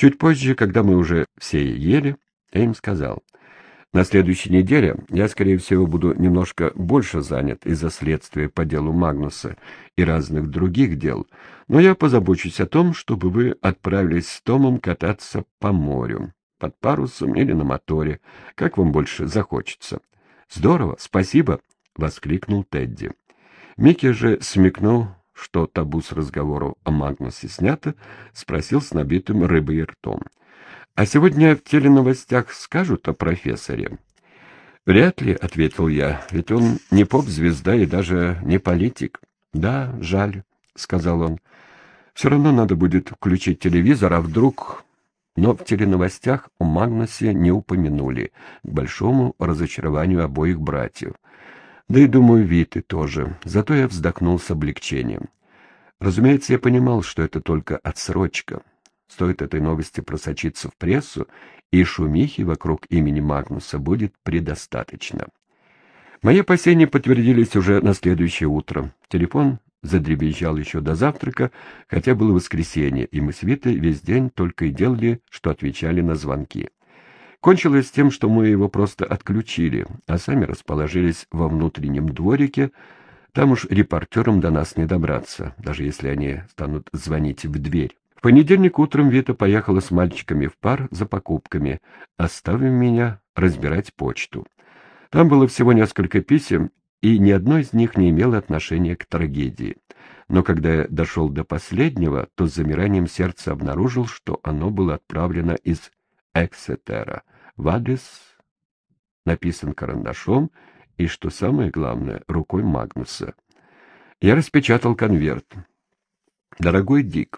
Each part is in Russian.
Чуть позже, когда мы уже все ели, я им сказал: на следующей неделе я, скорее всего, буду немножко больше занят из-за следствия по делу Магнуса и разных других дел, но я позабочусь о том, чтобы вы отправились с Томом кататься по морю, под парусом или на моторе, как вам больше захочется. Здорово, спасибо, воскликнул Тедди. Микки же смекнул, что табу с разговору о Магнусе снято, спросил с набитым рыбой ртом: «А сегодня в теленовостях скажут о профессоре?» «Вряд ли», — ответил я, — «ведь он не поп-звезда и даже не политик». «Да, жаль», — сказал он. «Все равно надо будет включить телевизор, а вдруг...» Но в теленовостях о Магнусе не упомянули, к большому разочарованию обоих братьев. Да и, думаю, Виты тоже. Зато я вздохнул с облегчением. Разумеется, я понимал, что это только отсрочка. Стоит этой новости просочиться в прессу, и шумихи вокруг имени Магнуса будет предостаточно. Мои опасения подтвердились уже на следующее утро. Телефон задребезжал еще до завтрака, хотя было воскресенье, и мы с Витой весь день только и делали, что отвечали на звонки. Кончилось тем, что мы его просто отключили, а сами расположились во внутреннем дворике. Там уж репортерам до нас не добраться, даже если они станут звонить в дверь. В понедельник утром Вита поехала с мальчиками в бар за покупками, оставив меня разбирать почту. Там было всего несколько писем, и ни одно из них не имело отношения к трагедии. Но когда я дошел до последнего, то с замиранием сердца обнаружил, что оно было отправлено из Эксетера в адрес, написан карандашом и, что самое главное, рукой Магнуса. Я распечатал конверт. «Дорогой Дик,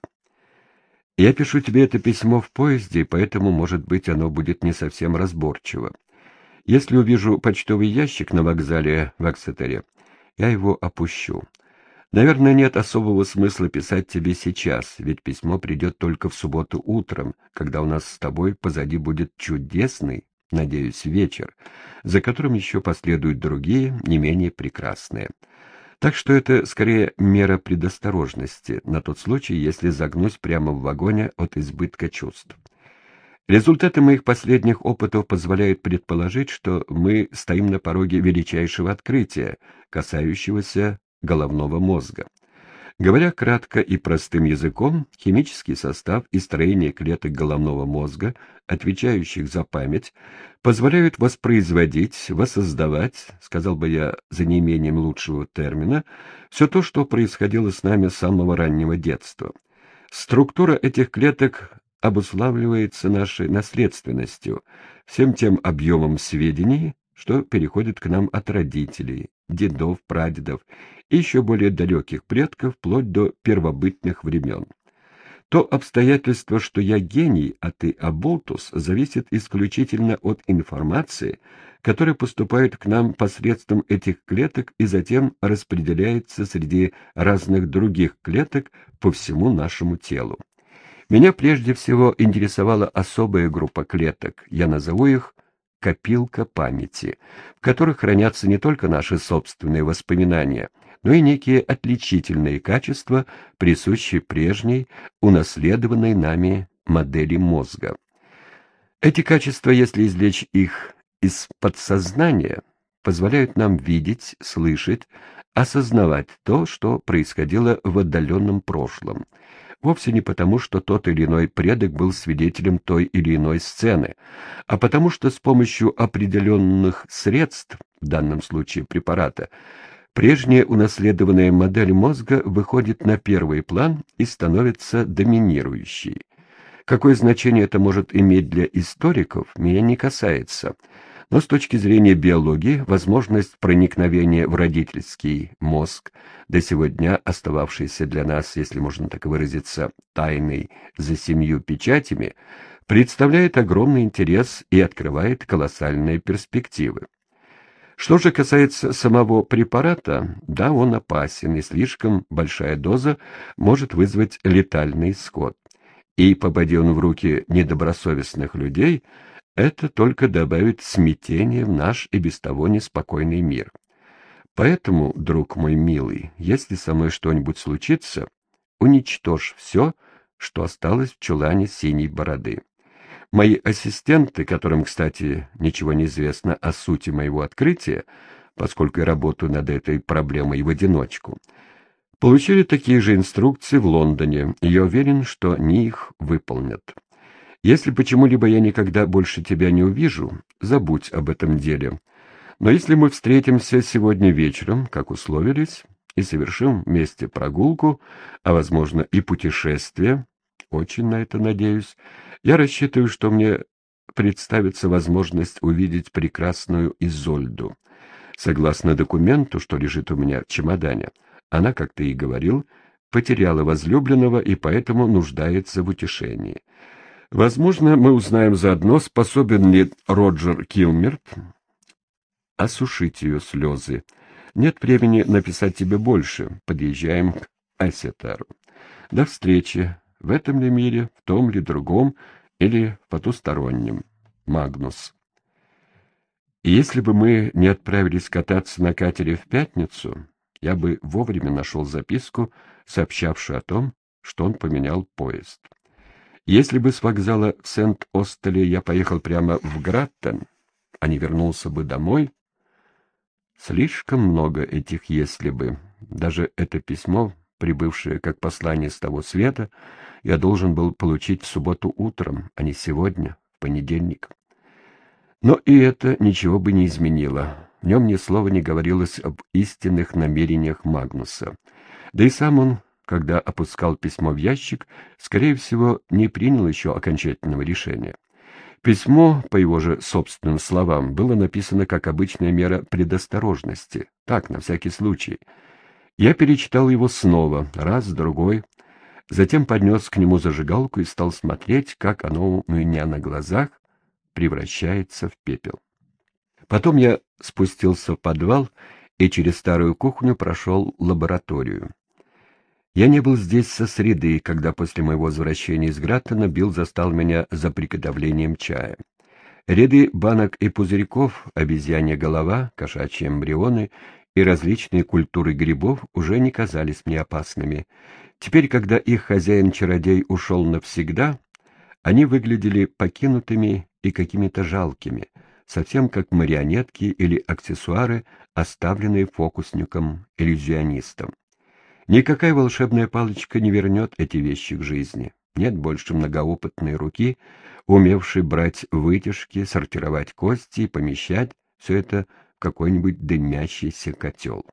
я пишу тебе это письмо в поезде, поэтому, может быть, оно будет не совсем разборчиво. Если увижу почтовый ящик на вокзале в Эксетере, я его опущу. Наверное, нет особого смысла писать тебе сейчас, ведь письмо придет только в субботу утром, когда у нас с тобой позади будет чудесный, надеюсь, вечер, за которым еще последуют другие, не менее прекрасные. Так что это скорее мера предосторожности, на тот случай, если загнусь прямо в вагоне от избытка чувств. Результаты моих последних опытов позволяют предположить, что мы стоим на пороге величайшего открытия, касающегося головного мозга. Говоря кратко и простым языком, химический состав и строение клеток головного мозга, отвечающих за память, позволяют воспроизводить, воссоздавать, сказал бы я за неимением лучшего термина, все то, что происходило с нами с самого раннего детства. Структура этих клеток обуславливается нашей наследственностью, всем тем объемом сведений, что переходит к нам от родителей, дедов, прадедов и еще более далеких предков, вплоть до первобытных времен. То обстоятельство, что я гений, а ты оболтус, зависит исключительно от информации, которая поступает к нам посредством этих клеток и затем распределяется среди разных других клеток по всему нашему телу. Меня прежде всего интересовала особая группа клеток, я назову их копилка памяти, в которых хранятся не только наши собственные воспоминания, но и некие отличительные качества, присущие прежней, унаследованной нами модели мозга. Эти качества, если извлечь их из подсознания, позволяют нам видеть, слышать, осознавать то, что происходило в отдаленном прошлом. Вовсе не потому, что тот или иной предок был свидетелем той или иной сцены, а потому что с помощью определенных средств, в данном случае препарата, прежняя унаследованная модель мозга выходит на первый план и становится доминирующей. Какое значение это может иметь для историков, меня не касается. Но с точки зрения биологии, возможность проникновения в родительский мозг, до сего дня остававшийся для нас, если можно так выразиться, тайной за 7 печатями, представляет огромный интерес и открывает колоссальные перспективы. Что же касается самого препарата, да, он опасен, и слишком большая доза может вызвать летальный исход. И попади он в руки недобросовестных людей, это только добавит смятения в наш и без того неспокойный мир. Поэтому, друг мой милый, если со мной что-нибудь случится, уничтожь все, что осталось в чулане синей бороды. Мои ассистенты, которым, кстати, ничего не известно о сути моего открытия, поскольку я работаю над этой проблемой в одиночку, получили такие же инструкции в Лондоне, и я уверен, что они их выполнят. Если почему-либо я никогда больше тебя не увижу, забудь об этом деле. Но если мы встретимся сегодня вечером, как условились, и совершим вместе прогулку, а, возможно, и путешествие, очень на это надеюсь, я рассчитываю, что мне представится возможность увидеть прекрасную Изольду. Согласно документу, что лежит у меня в чемодане, она, как ты и говорил, потеряла возлюбленного и поэтому нуждается в утешении. Возможно, мы узнаем заодно, способен ли Роджер Килмерт осушить ее слезы. Нет времени написать тебе больше. Подъезжаем к Эссетеру. До встречи. В этом ли мире, в том ли другом, или в потустороннем. Магнус. И если бы мы не отправились кататься на катере в пятницу, я бы вовремя нашел записку, сообщавшую о том, что он поменял поезд. Если бы с вокзала в Сент-Остеле я поехал прямо в Граттен, а не вернулся бы домой, слишком много этих «если бы». Даже это письмо, прибывшее как послание с того света, я должен был получить в субботу утром, а не сегодня, в понедельник. Но и это ничего бы не изменило. В нем ни слова не говорилось об истинных намерениях Магнуса. Да и сам он, когда опускал письмо в ящик, скорее всего, не принял еще окончательного решения. Письмо, по его же собственным словам, было написано как обычная мера предосторожности, так, на всякий случай. Я перечитал его снова, раз, другой, затем поднес к нему зажигалку и стал смотреть, как оно у меня на глазах превращается в пепел. Потом я спустился в подвал и через старую кухню прошел лабораторию. Я не был здесь со среды, когда после моего возвращения из Граттена Билл застал меня за приготовлением чая. Ряды банок и пузырьков, обезьянья голова, кошачьи эмбрионы и различные культуры грибов уже не казались мне опасными. Теперь, когда их хозяин-чародей ушел навсегда, они выглядели покинутыми и какими-то жалкими, совсем как марионетки или аксессуары, оставленные фокусником-иллюзионистом. Никакая волшебная палочка не вернет эти вещи к жизни. Нет больше многоопытной руки, умевшей брать вытяжки, сортировать кости и помещать все это в какой-нибудь дымящийся котел.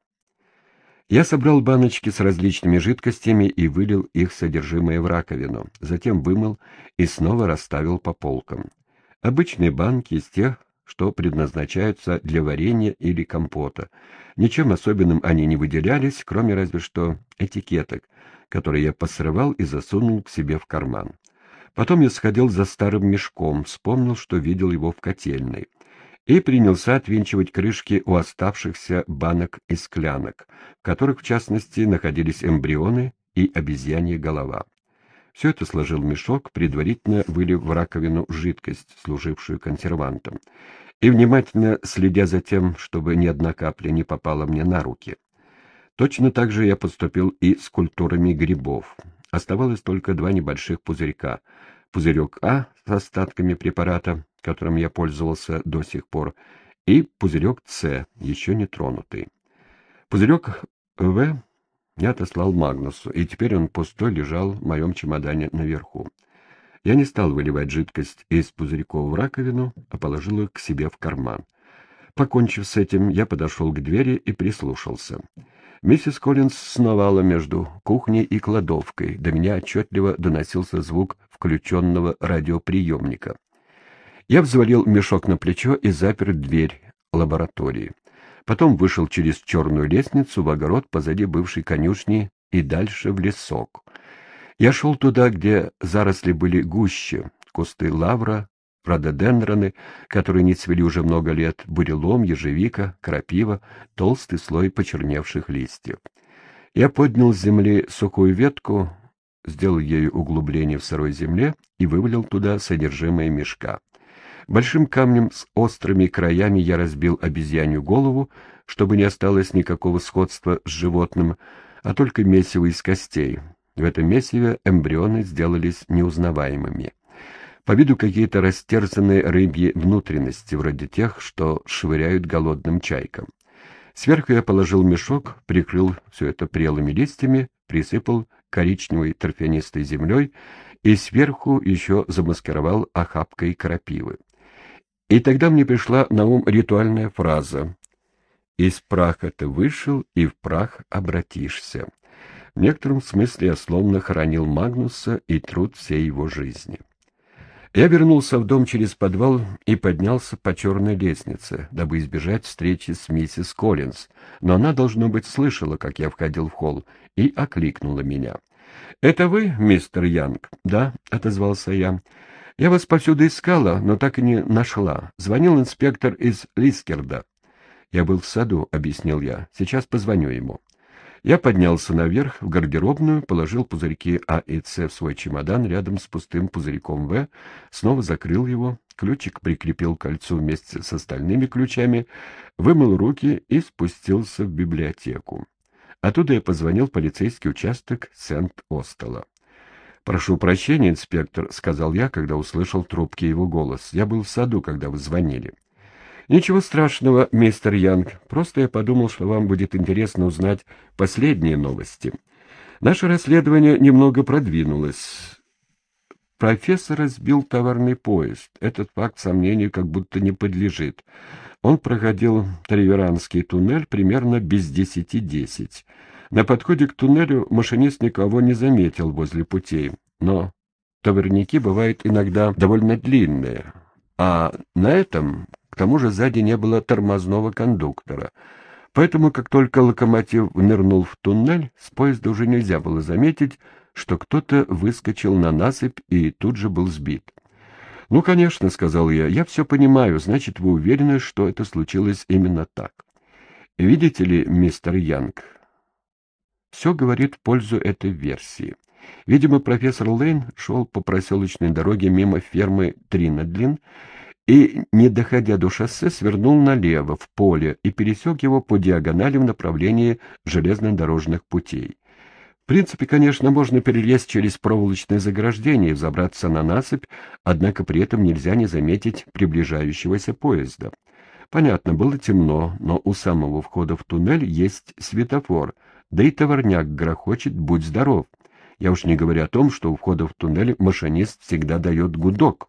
Я собрал баночки с различными жидкостями и вылил их содержимое в раковину, затем вымыл и снова расставил по полкам. Обычные банки из тех, что предназначаются для варенья или компота. Ничем особенным они не выделялись, кроме разве что этикеток, которые я посрывал и засунул к себе в карман. Потом я сходил за старым мешком, вспомнил, что видел его в котельной, и принялся отвинчивать крышки у оставшихся банок и склянок, в которых, в частности, находились эмбрионы и обезьянья голова. Все это сложил в мешок, предварительно вылив в раковину жидкость, служившую консервантом, и внимательно следя за тем, чтобы ни одна капля не попала мне на руки. Точно так же я поступил и с культурами грибов. Оставалось только два небольших пузырька. Пузырек А с остатками препарата, которым я пользовался до сих пор, и пузырек С, еще не тронутый. Пузырек В я отослал Магнусу, и теперь он пустой лежал в моем чемодане наверху. Я не стал выливать жидкость из пузырьков в раковину, а положил их к себе в карман. Покончив с этим, я подошел к двери и прислушался. Миссис Коллинз сновала между кухней и кладовкой. До меня отчетливо доносился звук включенного радиоприемника. Я взвалил мешок на плечо и запер дверь лаборатории. Потом вышел через черную лестницу в огород позади бывшей конюшни и дальше в лесок. Я шел туда, где заросли были гуще, кусты лавра, рододендроны, которые не цвели уже много лет, бурелом, ежевика, крапива, толстый слой почерневших листьев. Я поднял с земли сухую ветку, сделал ею углубление в сырой земле и вывалил туда содержимое мешка. Большим камнем с острыми краями я разбил обезьянью голову, чтобы не осталось никакого сходства с животным, а только месиво из костей. В этом месиве эмбрионы сделались неузнаваемыми. По виду какие-то растерзанные рыбьи внутренности, вроде тех, что швыряют голодным чайкам. Сверху я положил мешок, прикрыл все это прелыми листьями, присыпал коричневой торфянистой землей и сверху еще замаскировал охапкой крапивы. И тогда мне пришла на ум ритуальная фраза: «Из праха ты вышел, и в прах обратишься». В некотором смысле я словно хоронил Магнуса и труд всей его жизни. Я вернулся в дом через подвал и поднялся по черной лестнице, дабы избежать встречи с миссис Коллинз, но она, должно быть, слышала, как я входил в холл, и окликнула меня. «Это вы, мистер Янг?» «Да», — отозвался я. «Я вас повсюду искала, но так и не нашла. Звонил инспектор из Лискерда». «Я был в саду», — объяснил я. «Сейчас позвоню ему». Я поднялся наверх, в гардеробную, положил пузырьки А и С в свой чемодан рядом с пустым пузырьком В, снова закрыл его, ключик прикрепил к кольцу вместе с остальными ключами, вымыл руки и спустился в библиотеку. Оттуда я позвонил в полицейский участок Сент-Остала. «Прошу прощения, инспектор», — сказал я, когда услышал в трубке его голос. «Я был в саду, когда вы звонили». «Ничего страшного, мистер Янг. Просто я подумал, что вам будет интересно узнать последние новости. Наше расследование немного продвинулось. Профессора сбил товарный поезд. Этот факт сомнению как будто не подлежит. Он проходил Треверанский туннель примерно без 10:10. На подходе к туннелю машинист никого не заметил возле путей, но товарники бывают иногда довольно длинные. А на этом, к тому же, сзади не было тормозного кондуктора. Поэтому, как только локомотив нырнул в туннель, с поезда уже нельзя было заметить, что кто-то выскочил на насыпь и тут же был сбит. «Ну, конечно», — сказал я все понимаю, значит, вы уверены, что это случилось именно так. Видите ли, мистер Янг, все говорит в пользу этой версии. Видимо, профессор Лейн шел по проселочной дороге мимо фермы Тринадлин и, не доходя до шоссе, свернул налево, в поле, и пересек его по диагонали в направлении железнодорожных путей. В принципе, конечно, можно перелезть через проволочное заграждение и взобраться на насыпь, однако при этом нельзя не заметить приближающегося поезда. Понятно, было темно, но у самого входа в туннель есть светофор, да и товарняк грохочет «Будь здоров». Я уж не говорю о том, что у входа в туннель машинист всегда дает гудок.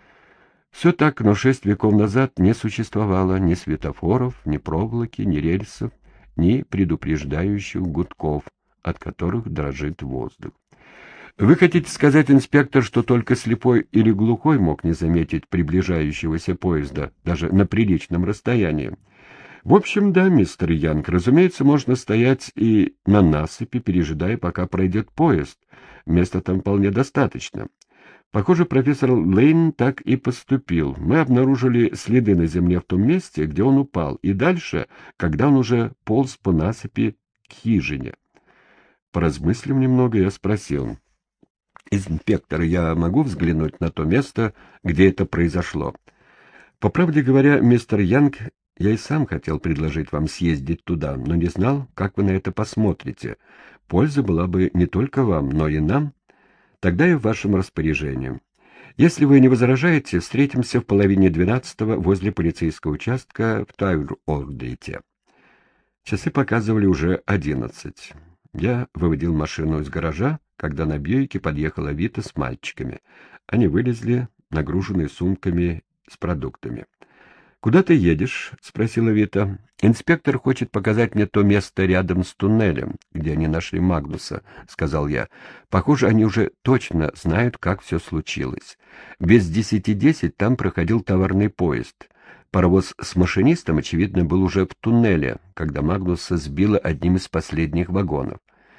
Все так, но 6 веков назад не существовало ни светофоров, ни проволоки, ни рельсов, ни предупреждающих гудков, от которых дрожит воздух. Вы хотите сказать, инспектор, что только слепой или глухой мог не заметить приближающегося поезда, даже на приличном расстоянии? В общем, да, мистер Янг, разумеется, можно стоять и на насыпи, пережидая, пока пройдет поезд. Места там вполне достаточно. Похоже, профессор Лейн так и поступил. Мы обнаружили следы на земле в том месте, где он упал, и дальше, когда он уже полз по насыпи к хижине. Поразмыслив немного, я спросил: «Инспектор, я могу взглянуть на то место, где это произошло?» «По правде говоря, мистер Янг, я и сам хотел предложить вам съездить туда, но не знал, как вы на это посмотрите. Польза была бы не только вам, но и нам. Тогда и в вашем распоряжении. Если вы не возражаете, встретимся в 11:30 возле полицейского участка в Тайр-Ордейте». Часы показывали уже 11. Я выводил машину из гаража, когда на Бьюике подъехала Вита с мальчиками. Они вылезли, нагруженные сумками с продуктами. «Куда ты едешь?» — спросила Вита. «Инспектор хочет показать мне то место рядом с туннелем, где они нашли Магнуса», — сказал я. «Похоже, они уже точно знают, как все случилось. Без 10:10 там проходил товарный поезд. Паровоз с машинистом, очевидно, был уже в туннеле, когда Магнуса сбило одним из последних вагонов».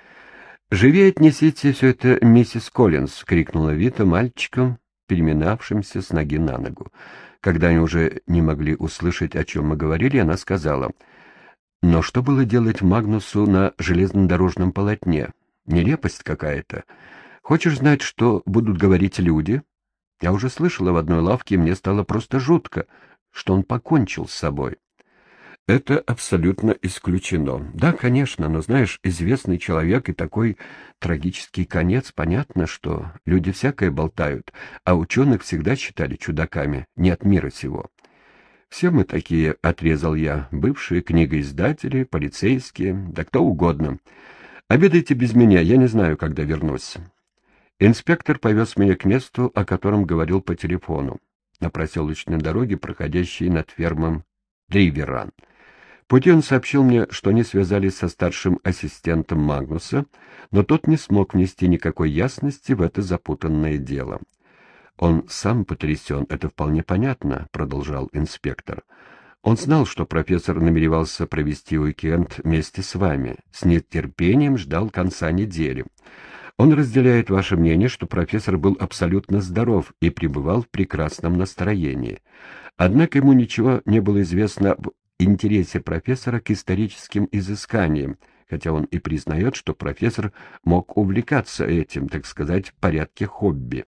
«Живее отнесите все это миссис Коллинз!» — крикнула Вита мальчикам, переминавшимся с ноги на ногу. Когда они уже не могли услышать, о чем мы говорили, она сказала: «Но что было делать Магнусу на железнодорожном полотне? Нелепость какая-то. Хочешь знать, что будут говорить люди? Я уже слышала в одной лавке, и мне стало просто жутко, что он покончил с собой». Это абсолютно исключено. Да, конечно, но, знаешь, известный человек и такой трагический конец, понятно, что люди всякое болтают, а ученых всегда считали чудаками, не от мира сего. Все мы такие, — отрезал я, — бывшие книгоиздатели, полицейские, да кто угодно. Обедайте без меня, я не знаю, когда вернусь. Инспектор повез меня к месту, о котором говорил по телефону, на проселочной дороге, проходящей над фермом Дриверан. В пути он сообщил мне, что они связались со старшим ассистентом Магнуса, но тот не смог внести никакой ясности в это запутанное дело. «Он сам потрясен, это вполне понятно», — продолжал инспектор. «Он знал, что профессор намеревался провести уикенд вместе с вами, с нетерпением ждал конца недели. Он разделяет ваше мнение, что профессор был абсолютно здоров и пребывал в прекрасном настроении. Однако ему ничего не было известно об интересе профессора к историческим изысканиям, хотя он и признает, что профессор мог увлекаться этим, так сказать, в порядке хобби.